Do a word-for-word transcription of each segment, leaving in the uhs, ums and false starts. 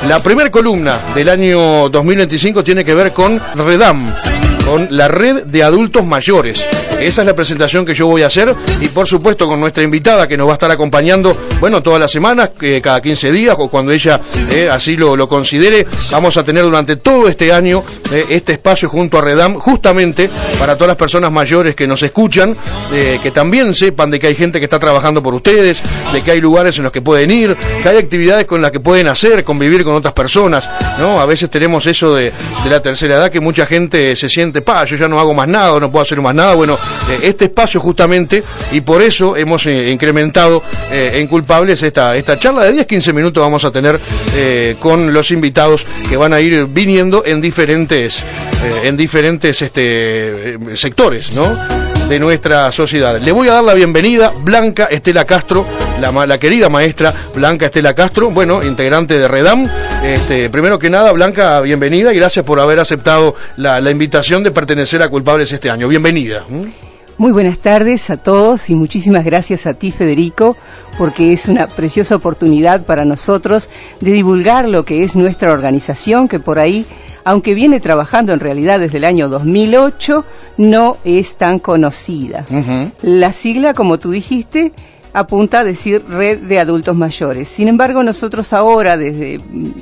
La primera columna del año dos mil veinticinco tiene que ver con REDAM, con la Red de Adultos Mayores. Esa es la presentación que yo voy a hacer, y por supuesto con nuestra invitada que nos va a estar acompañando, bueno, todas las semanas, eh, cada quince días o cuando ella eh, así lo, lo considere. Vamos a tener durante todo este año eh, este espacio junto a REDAM, justamente para todas las personas mayores que nos escuchan, eh, que también sepan de que hay gente que está trabajando por ustedes, de que hay lugares en los que pueden ir, que hay actividades con las que pueden hacer, convivir con otras personas, ¿no? A veces tenemos eso de, de la tercera edad, que mucha gente se siente, pa, yo ya no hago más nada, no puedo hacer más nada. Bueno, eh, este espacio justamente, y por eso hemos eh, incrementado eh, en Culpables esta, esta charla de diez a quince minutos vamos a tener eh, con los invitados que van a ir viniendo en diferentes, eh, en diferentes este, sectores, ¿no?, de nuestra sociedad. Le voy a dar la bienvenida Blanca Estela Castro, la, la querida maestra Blanca Estela Castro, bueno, integrante de REDAM. Este, primero que nada, Blanca, bienvenida y gracias por haber aceptado la, la invitación de pertenecer a Culpables este año. Bienvenida. Muy buenas tardes a todos y muchísimas gracias a ti, Federico, porque es una preciosa oportunidad para nosotros de divulgar lo que es nuestra organización, que por ahí, aunque viene trabajando en realidad desde el año dos mil ocho, no es tan conocida. Uh-huh. La sigla, como tú dijiste, apunta a decir Red de Adultos Mayores. Sin embargo, nosotros ahora, desde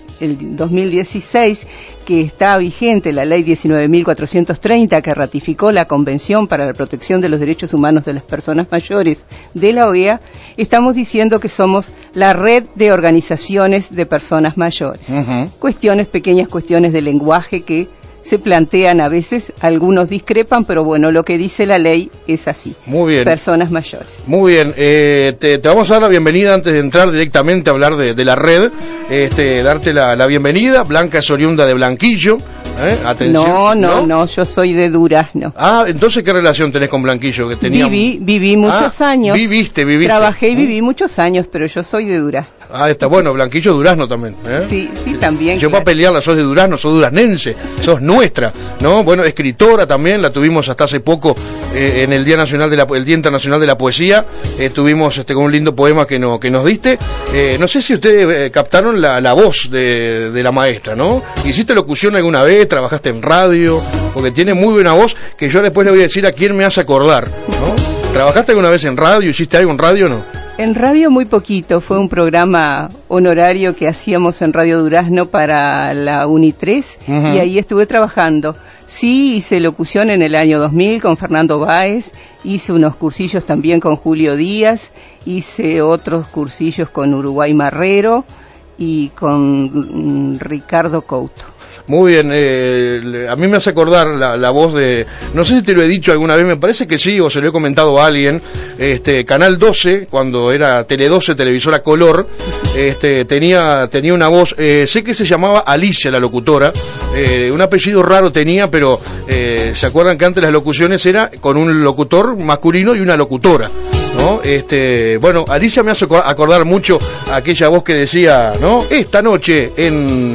el dos mil dieciséis, que está vigente la Ley diecinueve mil cuatrocientos treinta, que ratificó la Convención para la Protección de los Derechos Humanos de las Personas Mayores de la O E A, estamos diciendo que somos la Red de Organizaciones de Personas Mayores. Uh-huh. Cuestiones, pequeñas cuestiones de lenguaje que se plantean a veces, algunos discrepan, pero bueno, lo que dice la ley es así. Muy bien. Personas mayores. Muy bien, eh, te, te vamos a dar la bienvenida antes de entrar directamente a hablar de, de la red, este, darte la, la bienvenida. Blanca es oriunda de Blanquillo. ¿Eh? Atención. No, no, no, no, yo soy de Durazno. Ah, entonces, ¿qué relación tenés con Blanquillo? Que tenía... Viví, viví muchos ah, años. Viviste, viviste. Trabajé y viví muchos años, pero yo soy de Durazno. Ah, está bueno, Blanquillo, Durazno también. ¿eh? Sí, sí, también. Yo claro. para pelearla, sos de Durazno, sos duraznense, sos nuestra, ¿no? Bueno, escritora también, la tuvimos hasta hace poco eh, en el Día Nacional de la, el Día Internacional de la Poesía. Eh, estuvimos este, con un lindo poema que, no, que nos diste. Eh, no sé si ustedes eh, captaron la, la voz de, de la maestra, ¿no? ¿Hiciste locución alguna vez? ¿Trabajaste en radio? Porque tiene muy buena voz, que yo después le voy a decir a quién me hace acordar, ¿no? ¿Trabajaste alguna vez en radio? ¿Hiciste algo en radio o no? En radio muy poquito, fue un programa honorario que hacíamos en Radio Durazno para la UNITRES, uh-huh. y ahí estuve trabajando. Sí, hice locución en el año dos mil con Fernando Báez, hice unos cursillos también con Julio Díaz, hice otros cursillos con Uruguay Marrero y con mm, Ricardo Couto. Muy bien, eh, a mí me hace acordar la, la voz de, no sé si te lo he dicho alguna vez, me parece que sí, o se lo he comentado a alguien, este, Canal doce, cuando era Tele doce, televisora color, este, tenía, tenía una voz, eh, sé que se llamaba Alicia la locutora, eh, un apellido raro tenía, pero eh, se acuerdan que antes las locuciones era con un locutor masculino y una locutora, ¿no? Este, bueno, Alicia me hace acordar mucho a aquella voz que decía, ¿no? Esta noche en...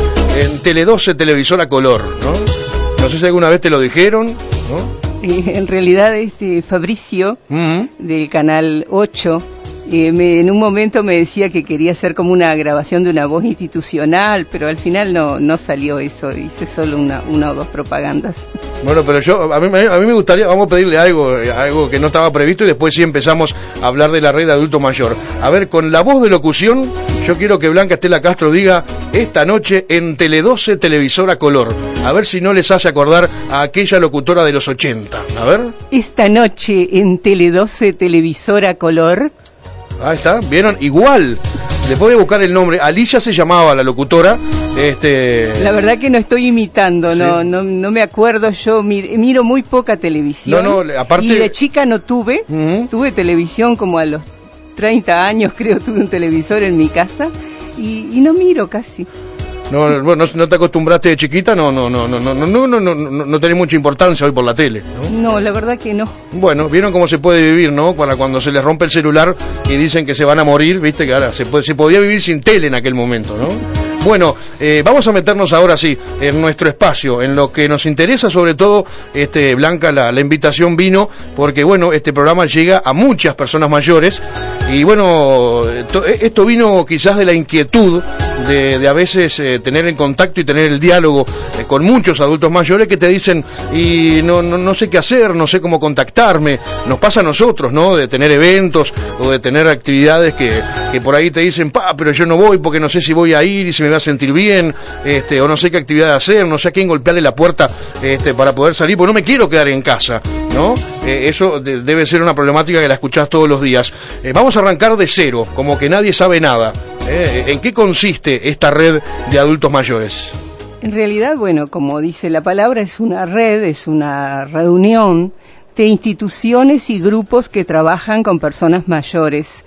en Tele doce, televisora color, ¿no? No sé si alguna vez te lo dijeron, ¿no? Eh, en realidad, este Fabricio, uh-huh. del Canal ocho, eh, me, en un momento me decía que quería hacer como una grabación de una voz institucional, pero al final no no salió eso, hice solo una, una o dos propagandas. Bueno, pero yo, a mí, a mí me gustaría, vamos a pedirle algo, algo que no estaba previsto y después sí empezamos a hablar de la red de adulto mayor. A ver, con la voz de locución, yo quiero que Blanca Estela Castro diga, esta noche en Tele doce, televisora color. A ver si no les hace acordar a aquella locutora de los ochenta. A ver. Esta noche en Tele doce, televisora color. Ahí está, ¿vieron? Igual. Después voy a buscar el nombre. Alicia se llamaba la locutora. Este... La verdad que no estoy imitando, sí. no, no no me acuerdo. Yo mir, miro muy poca televisión. No, no, aparte... Y de chica no tuve. Uh-huh. Tuve televisión como a los treinta años, creo, tuve un televisor en mi casa. Y, y no miro casi. No, bueno, no te acostumbraste de chiquita, no, no, no, no, no, no, no, no, no, no tenés mucha importancia hoy por la tele, ¿no? No, la verdad que no. Bueno, vieron cómo se puede vivir, ¿no? Para cuando se les rompe el celular y dicen que se van a morir, viste que ahora se puede, se podía vivir sin tele en aquel momento, ¿no? Bueno, eh, vamos a meternos ahora sí en nuestro espacio, en lo que nos interesa sobre todo, este, Blanca, la, la invitación vino porque bueno, este programa llega a muchas personas mayores y bueno, to, esto vino quizás de la inquietud de, de a veces eh, tener el contacto y tener el diálogo eh, con muchos adultos mayores que te dicen, y no, no, no sé qué hacer, no sé cómo contactarme. Nos pasa a nosotros, ¿no? De tener eventos o de tener actividades que, que por ahí te dicen, pa, pero yo no voy porque no sé si voy a ir y si me voy a sentir bien, este, o no sé qué actividad hacer, no sé a quién golpearle la puerta este, para poder salir, porque no me quiero quedar en casa, ¿no? Eh, eso de, debe ser una problemática que la escuchás todos los días. Eh, vamos a arrancar de cero, como que nadie sabe nada. Eh, ¿En qué consiste esta red de adultos mayores? En realidad, bueno, como dice la palabra, es una red, es una reunión de instituciones y grupos que trabajan con personas mayores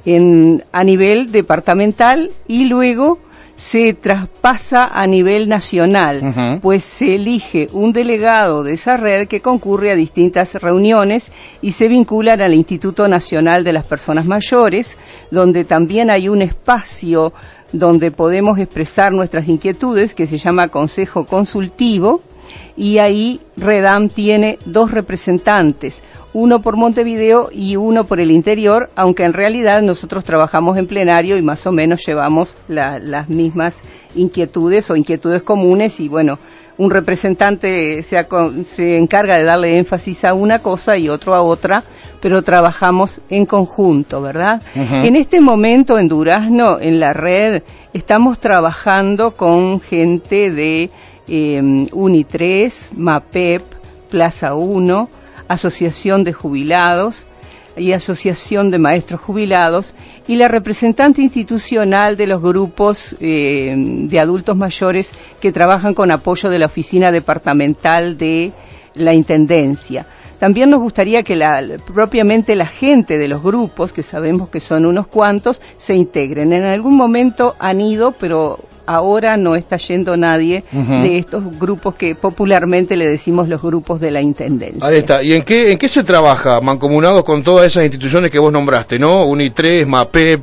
en, a nivel departamental y luego se traspasa a nivel nacional, uh-huh. Pues se elige un delegado de esa red que concurre a distintas reuniones y se vinculan al Instituto Nacional de las Personas Mayores, donde también hay un espacio donde podemos expresar nuestras inquietudes, que se llama Consejo Consultivo, y ahí REDAM tiene dos representantes, uno por Montevideo y uno por el interior, aunque en realidad nosotros trabajamos en plenario y más o menos llevamos la, las mismas inquietudes o inquietudes comunes, y bueno, un representante se, se encarga de darle énfasis a una cosa y otro a otra, pero trabajamos en conjunto, ¿verdad? Uh-huh. En este momento en Durazno, en la red, estamos trabajando con gente de eh, UNITRES, MAPEP, Plaza uno, Asociación de Jubilados y Asociación de Maestros Jubilados, y la representante institucional de los grupos eh, de adultos mayores que trabajan con apoyo de la Oficina Departamental de la Intendencia. También nos gustaría que la, propiamente la gente de los grupos, que sabemos que son unos cuantos, se integren. En algún momento han ido, pero ahora no está yendo nadie uh-huh. de estos grupos que popularmente le decimos los grupos de la Intendencia. Ahí está. ¿Y en qué en qué se trabaja, mancomunados con todas esas instituciones que vos nombraste, ¿no? UNITRES, MAPEP,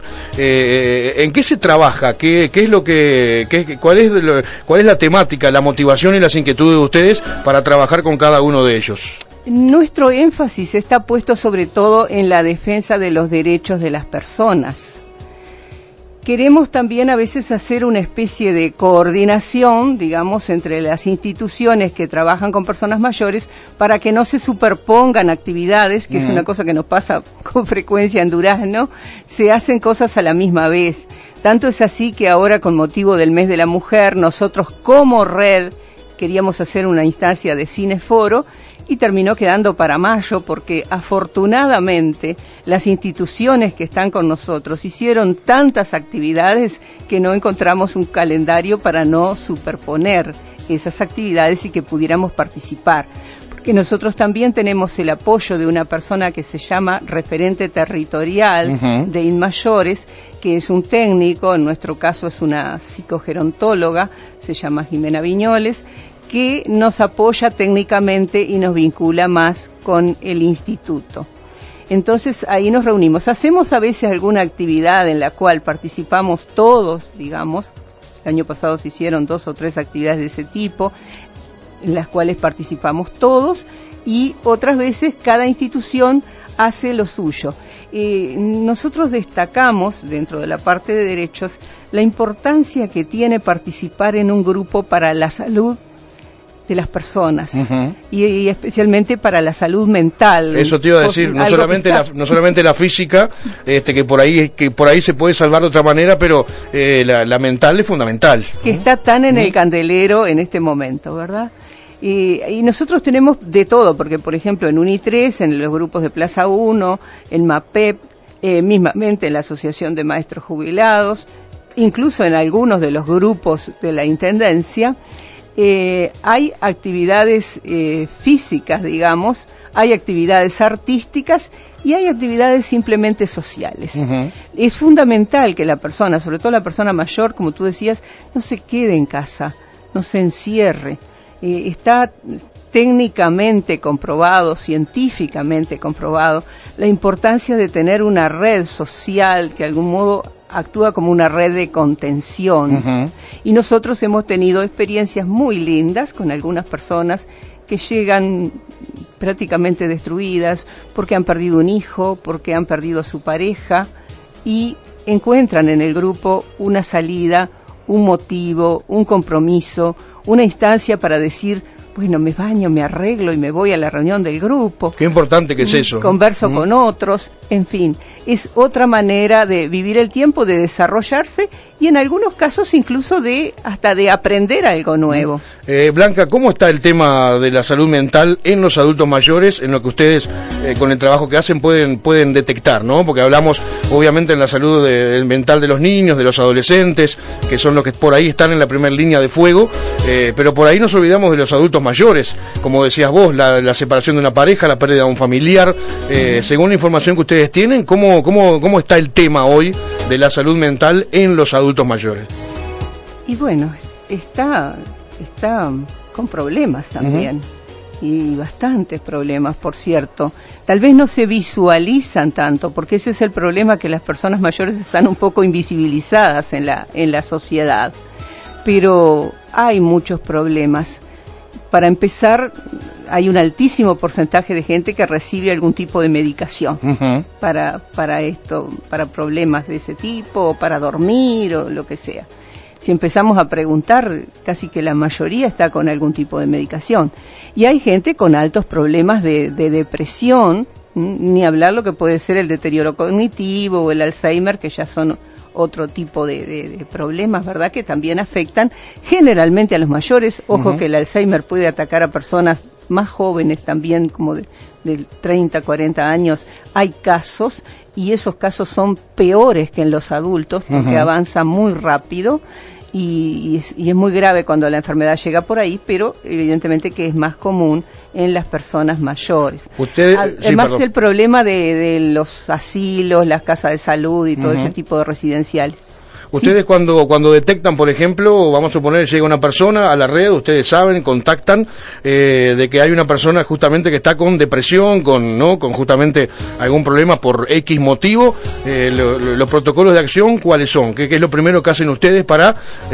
eh, ¿en qué se trabaja? ¿Qué, qué es lo que, qué, cuál es lo, cuál es la temática, la motivación y las inquietudes de ustedes para trabajar con cada uno de ellos? Nuestro énfasis está puesto sobre todo en la defensa de los derechos de las personas. Queremos también a veces hacer una especie de coordinación, digamos, entre las instituciones que trabajan con personas mayores para que no se superpongan actividades, que uh-huh. es una cosa que nos pasa con frecuencia en Durazno, se hacen cosas a la misma vez. Tanto es así que ahora, con motivo del mes de la mujer, nosotros como red queríamos hacer una instancia de cineforo, y terminó quedando para mayo porque afortunadamente las instituciones que están con nosotros hicieron tantas actividades que no encontramos un calendario para no superponer esas actividades y que pudiéramos participar. Porque nosotros también tenemos el apoyo de una persona que se llama referente territorial uh-huh. de INMAYORES, que es un técnico, en nuestro caso es una psicogerontóloga, se llama Jimena Viñoles, que nos apoya técnicamente y nos vincula más con el instituto. Entonces ahí nos reunimos. Hacemos a veces alguna actividad en la cual participamos todos, digamos. El año pasado se hicieron dos o tres actividades de ese tipo, en las cuales participamos todos, y otras veces cada institución hace lo suyo. Eh, nosotros destacamos, dentro de la parte de derechos, la importancia que tiene participar en un grupo para la salud de las personas uh-huh. y, y especialmente para la salud mental. Eso te iba a decir, no solamente está... la no solamente la física, este que por ahí que por ahí se puede salvar de otra manera, pero eh, la, la mental es fundamental. Que uh-huh. está tan en uh-huh. el candelero en este momento, ¿verdad? Y, y nosotros tenemos de todo, porque por ejemplo en UNITRES, en los grupos de Plaza uno, en MAPEP, eh, mismamente en la Asociación de Maestros Jubilados, incluso en algunos de los grupos de la Intendencia, Eh, hay actividades eh, físicas, digamos, hay actividades artísticas y hay actividades simplemente sociales. Uh-huh. Es fundamental que la persona, sobre todo la persona mayor, como tú decías, no se quede en casa, no se encierre. Eh, está técnicamente comprobado, científicamente comprobado, la importancia de tener una red social que de algún modo actúa como una red de contención. Uh-huh. Y nosotros hemos tenido experiencias muy lindas con algunas personas que llegan prácticamente destruidas porque han perdido un hijo, porque han perdido a su pareja, y encuentran en el grupo una salida un motivo, un compromiso, una instancia para decir, bueno, me baño, me arreglo y me voy a la reunión del grupo. Qué importante que es eso. Converso ¿Mm? con otros, en fin, es otra manera de vivir el tiempo, de desarrollarse y en algunos casos incluso de hasta de aprender algo nuevo. Eh, Blanca, ¿cómo está el tema de la salud mental en los adultos mayores, en lo que ustedes eh, con el trabajo que hacen pueden pueden detectar, ¿no? Porque hablamos obviamente en la salud de, mental de los niños, de los adolescentes, que son los que por ahí están en la primera línea de fuego, eh, pero por ahí nos olvidamos de los adultos mayores, como decías vos, la, la separación de una pareja, la pérdida de un familiar. Eh, según la información que ustedes tienen, ¿cómo, cómo, cómo está el tema hoy de la salud mental en los adultos mayores? Y bueno, está, está con problemas también, uh-huh. y bastantes problemas, por cierto. Tal vez no se visualizan tanto, porque ese es el problema, que las personas mayores están un poco invisibilizadas en la, en la sociedad. Pero hay muchos problemas. Para empezar, hay un altísimo porcentaje de gente que recibe algún tipo de medicación uh-huh. para, para esto, para problemas de ese tipo, o para dormir, o lo que sea. Si empezamos a preguntar, casi que la mayoría está con algún tipo de medicación. Y hay gente con altos problemas de, de depresión, ni hablar lo que puede ser el deterioro cognitivo o el Alzheimer, que ya son otro tipo de, de, de problemas, ¿verdad?, que también afectan generalmente a los mayores. Ojo uh-huh. que el Alzheimer puede atacar a personas más jóvenes también, como de, de treinta, cuarenta años. Hay casos, y esos casos son peores que en los adultos, porque uh-huh. avanza muy rápido, y, y, es, y es muy grave cuando la enfermedad llega por ahí, pero evidentemente que es más común en las personas mayores. Usted, Además, sí, el problema de, de los asilos, las casas de salud y todo uh-huh. ese tipo de residenciales. Ustedes sí. cuando cuando detectan, por ejemplo, vamos a suponer, llega una persona a la red, ustedes saben, contactan eh, de que hay una persona justamente que está con depresión, con no con justamente algún problema por X motivo, eh, lo, lo, los protocolos de acción, ¿cuáles son? ¿Qué, qué es lo primero que hacen ustedes para,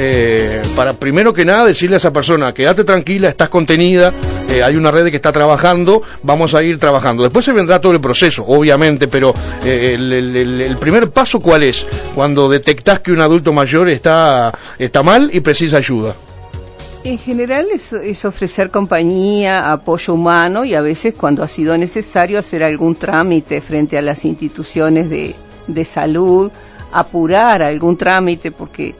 eh, para primero que nada, decirle a esa persona, quédate tranquila, estás contenida, eh, hay una red que está trabajando, vamos a ir trabajando? Después se vendrá todo el proceso, obviamente, pero eh, el, el, el primer paso, ¿cuál es? Cuando detectás que una adulto mayor está está mal y precisa ayuda. En general es, es ofrecer compañía, apoyo humano, y a veces, cuando ha sido necesario, hacer algún trámite frente a las instituciones de, de salud, apurar algún trámite, porque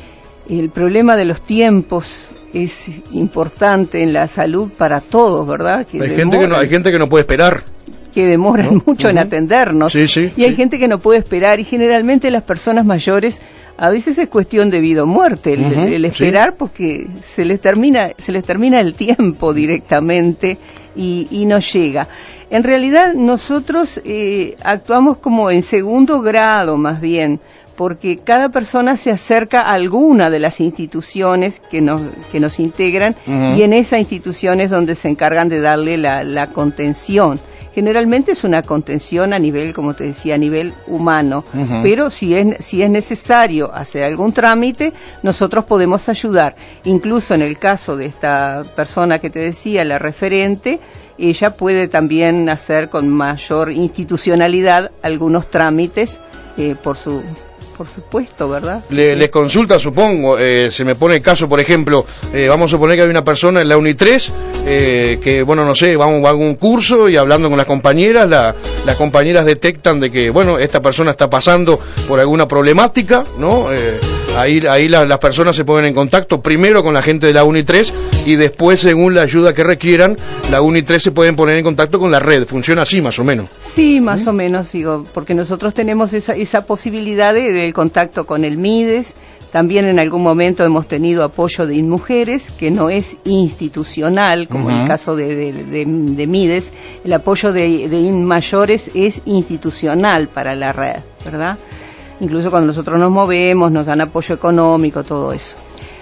el problema de los tiempos es importante en la salud para todos, ¿verdad? Que hay gente que no, hay gente que no puede esperar, que demoran ¿no? mucho uh-huh. en atendernos, sí, sí, y hay sí. gente que no puede esperar, y generalmente las personas mayores a veces es cuestión de vida o muerte el, uh-huh, el esperar, sí. porque se les termina se les termina el tiempo directamente y, y no llega. En realidad nosotros eh, actuamos como en segundo grado, más bien, porque cada persona se acerca a alguna de las instituciones que nos que nos integran, uh-huh. y en esa institución es donde se encargan de darle la, la contención. Generalmente es una contención a nivel, como te decía, a nivel humano, uh-huh. pero si es, si es necesario hacer algún trámite, nosotros podemos ayudar. Incluso en el caso de esta persona que te decía, la referente, ella puede también hacer con mayor institucionalidad algunos trámites eh, por su... Por supuesto, ¿verdad? Le, les consulta, supongo, eh, se me pone el caso, por ejemplo, eh, vamos a suponer que hay una persona en la UNI tres, eh, que, bueno, no sé, vamos a algún curso y hablando con las compañeras, la, las compañeras detectan de que, bueno, esta persona está pasando por alguna problemática, ¿no? Eh, ahí ahí la, las personas se ponen en contacto primero con la gente de la UNI tres y después, según la ayuda que requieran, la UNI tres se pueden poner en contacto con la red. ¿Funciona así, más o menos? Sí, más ¿Mm? o menos, digo, porque nosotros tenemos esa, esa posibilidad de, de el contacto con el MIDES. También en algún momento hemos tenido apoyo de INMujeres, que no es institucional, como uh-huh. el caso de, de, de, de MIDES. El apoyo de, de INMayores es institucional para la red, ¿verdad? Incluso cuando nosotros nos movemos, nos dan apoyo económico, todo eso.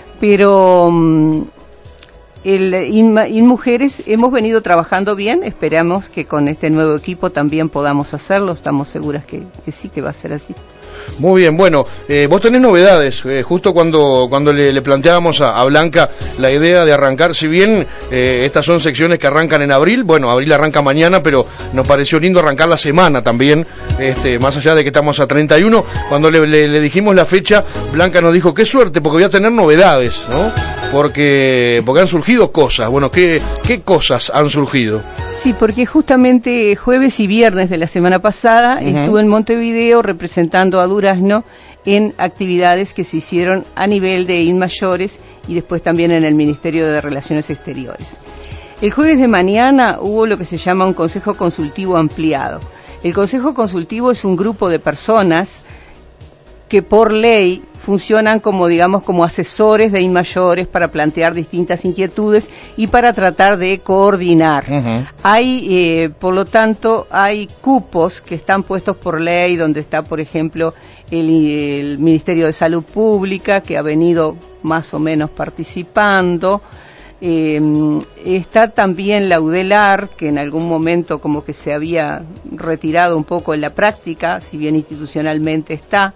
Pero um, el INMA, INMujeres hemos venido trabajando bien, esperamos que con este nuevo equipo también podamos hacerlo, estamos seguras que, que sí, que va a ser así. Muy bien, bueno, eh, vos tenés novedades, eh, justo cuando cuando le, le planteábamos a, a Blanca la idea de arrancar, si bien eh, estas son secciones que arrancan en abril, bueno, abril arranca mañana, pero nos pareció lindo arrancar la semana también, este, más allá de que estamos a treinta y uno, cuando le, le, le dijimos la fecha, Blanca nos dijo, qué suerte, porque voy a tener novedades, ¿no? Porque, porque han surgido cosas, bueno, ¿qué, qué cosas han surgido? Sí, porque justamente jueves y viernes de la semana pasada uh-huh. estuve en Montevideo representando a Durazno en actividades que se hicieron a nivel de INMAYORES y después también en el Ministerio de Relaciones Exteriores. El jueves de mañana hubo lo que se llama un Consejo Consultivo Ampliado. El Consejo Consultivo es un grupo de personas que por ley funcionan como, digamos, como asesores de INMAYORES para plantear distintas inquietudes y para tratar de coordinar. Uh-huh. Hay, eh, por lo tanto, hay cupos que están puestos por ley, donde está, por ejemplo, el, el Ministerio de Salud Pública, que ha venido más o menos participando. Eh, está también la UDELAR, que en algún momento como que se había retirado un poco en la práctica, si bien institucionalmente está.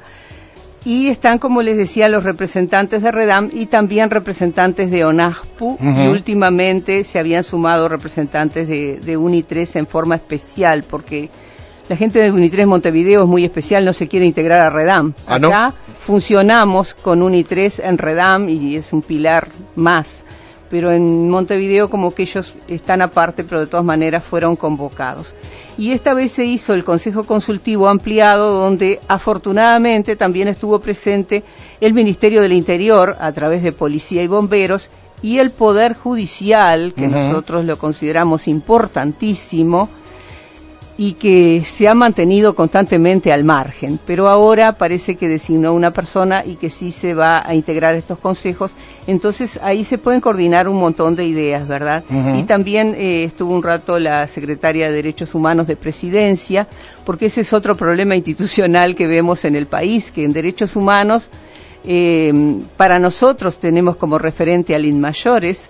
Y están, como les decía, los representantes de REDAM y también representantes de ONASPU, uh-huh. y últimamente se habían sumado representantes de, de UNITRES en forma especial, porque la gente de UNITRES Montevideo es muy especial, no se quiere integrar a REDAM. ¿Ah, no? Acá funcionamos con UNITRES en REDAM y es un pilar más, pero en Montevideo como que ellos están aparte, pero de todas maneras fueron convocados. Y esta vez se hizo el Consejo Consultivo Ampliado, donde afortunadamente también estuvo presente el Ministerio del Interior, a través de Policía y Bomberos, y el Poder Judicial, que uh-huh. nosotros lo consideramos importantísimo, y que se ha mantenido constantemente al margen, pero ahora parece que designó una persona y que sí se va a integrar a estos consejos, entonces ahí se pueden coordinar un montón de ideas, ¿verdad? Uh-huh. Y también eh, estuvo un rato la secretaria de Derechos Humanos de Presidencia, porque ese es otro problema institucional que vemos en el país, que en Derechos Humanos, eh, para nosotros tenemos como referente al INMAYORES,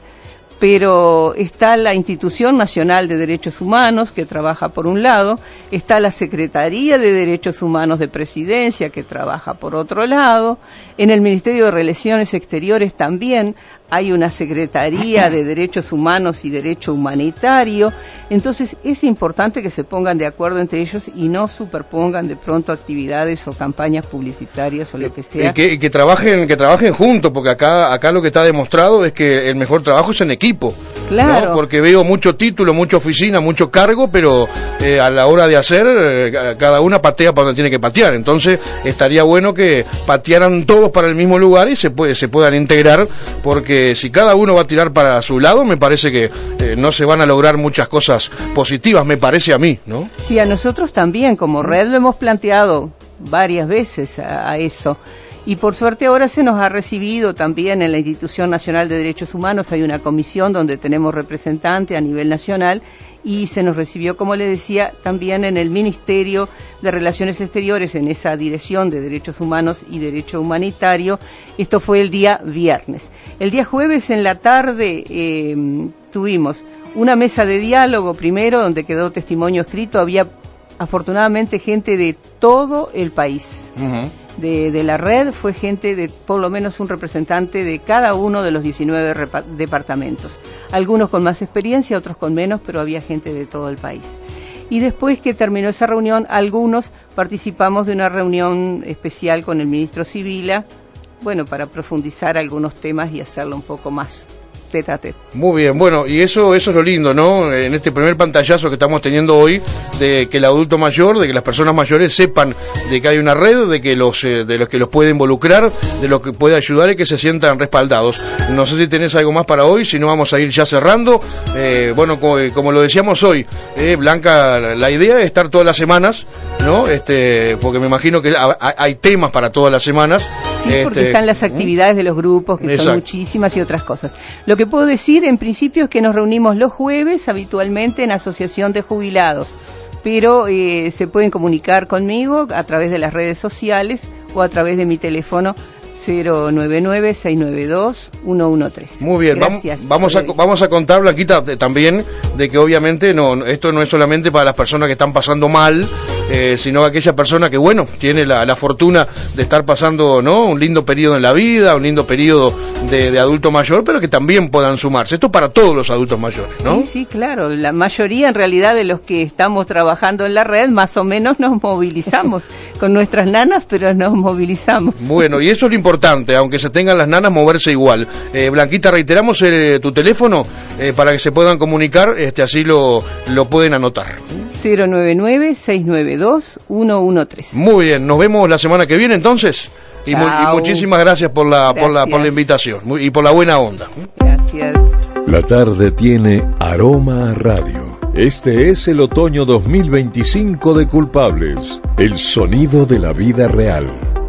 pero está la Institución Nacional de Derechos Humanos, que trabaja por un lado, está la Secretaría de Derechos Humanos de Presidencia, que trabaja por otro lado, en el Ministerio de Relaciones Exteriores también hay una Secretaría de Derechos Humanos y Derecho Humanitario, entonces es importante que se pongan de acuerdo entre ellos y no superpongan de pronto actividades o campañas publicitarias o lo que sea. Y que, y que trabajen que trabajen juntos, porque acá acá lo que está demostrado es que el mejor trabajo es en equipo. Claro. ¿No? Porque veo mucho título, mucha oficina, mucho cargo, pero eh, a la hora de hacer, eh, cada una patea para donde tiene que patear. Entonces estaría bueno que patearan todos para el mismo lugar y se puede, se puedan integrar, porque si cada uno va a tirar para su lado, me parece que eh, no se van a lograr muchas cosas positivas, me parece a mí, ¿no? Sí, a nosotros también, como Red lo hemos planteado varias veces a, a eso. Y por suerte ahora se nos ha recibido también en la Institución Nacional de Derechos Humanos, hay una comisión donde tenemos representante a nivel nacional y se nos recibió, como le decía, también en el Ministerio de Relaciones Exteriores, en esa Dirección de Derechos Humanos y Derecho Humanitario. Esto fue el día viernes. El día jueves en la tarde eh, tuvimos una mesa de diálogo primero, donde quedó testimonio escrito, había afortunadamente gente de todo el país. Uh-huh. De, de la red fue gente de por lo menos un representante de cada uno de los diecinueve repa- departamentos, algunos con más experiencia, otros con menos, pero había gente de todo el país. Y después que terminó esa reunión, algunos participamos de una reunión especial con el ministro Sibila, bueno, para profundizar algunos temas y hacerlo un poco más tete a tete. Muy bien, bueno, y eso eso es lo lindo, ¿no? En este primer pantallazo que estamos teniendo hoy, de que el adulto mayor, de que las personas mayores sepan de que hay una red, de que los eh, de los que los puede involucrar, de lo que puede ayudar y que se sientan respaldados. No sé si tenés algo más para hoy, si no vamos a ir ya cerrando. Eh, bueno, como, como lo decíamos hoy, eh, Blanca, la idea es estar todas las semanas, ¿no? Este, porque me imagino que hay temas para todas las semanas. Sí, porque este, están las actividades de los grupos, que exacto. Son muchísimas y otras cosas. Lo que puedo decir en principio es que nos reunimos los jueves habitualmente en Asociación de Jubilados, pero eh, se pueden comunicar conmigo a través de las redes sociales o a través de mi teléfono cero nueve nueve, seis nueve dos, uno uno tres. Muy bien, gracias, vamos, vamos, a, vamos a contar, Blanquita, también de que obviamente no, esto no es solamente para las personas que están pasando mal, eh, sino aquella persona que, bueno, tiene la, la fortuna de estar pasando, ¿no?, un lindo periodo en la vida, un lindo periodo de, de adulto mayor, pero que también puedan sumarse. Esto para todos los adultos mayores, ¿no? Sí, sí, claro. La mayoría, en realidad, de los que estamos trabajando en la red, más o menos nos movilizamos con nuestras nanas, pero nos movilizamos. Bueno, y eso es lo importante, aunque se tengan las nanas, moverse igual. Eh, Blanquita, reiteramos eh, tu teléfono eh, para que se puedan comunicar, este, así lo, lo pueden anotar. cero nueve nueve, seis nueve dos, uno uno tres. Muy bien, nos vemos la semana que viene entonces. Y, mu y muchísimas gracias por la, gracias. por la, por la invitación y por la buena onda. Gracias. La tarde tiene aroma a radio. Este es el otoño dos mil veinticinco de Culpables, el sonido de la vida real.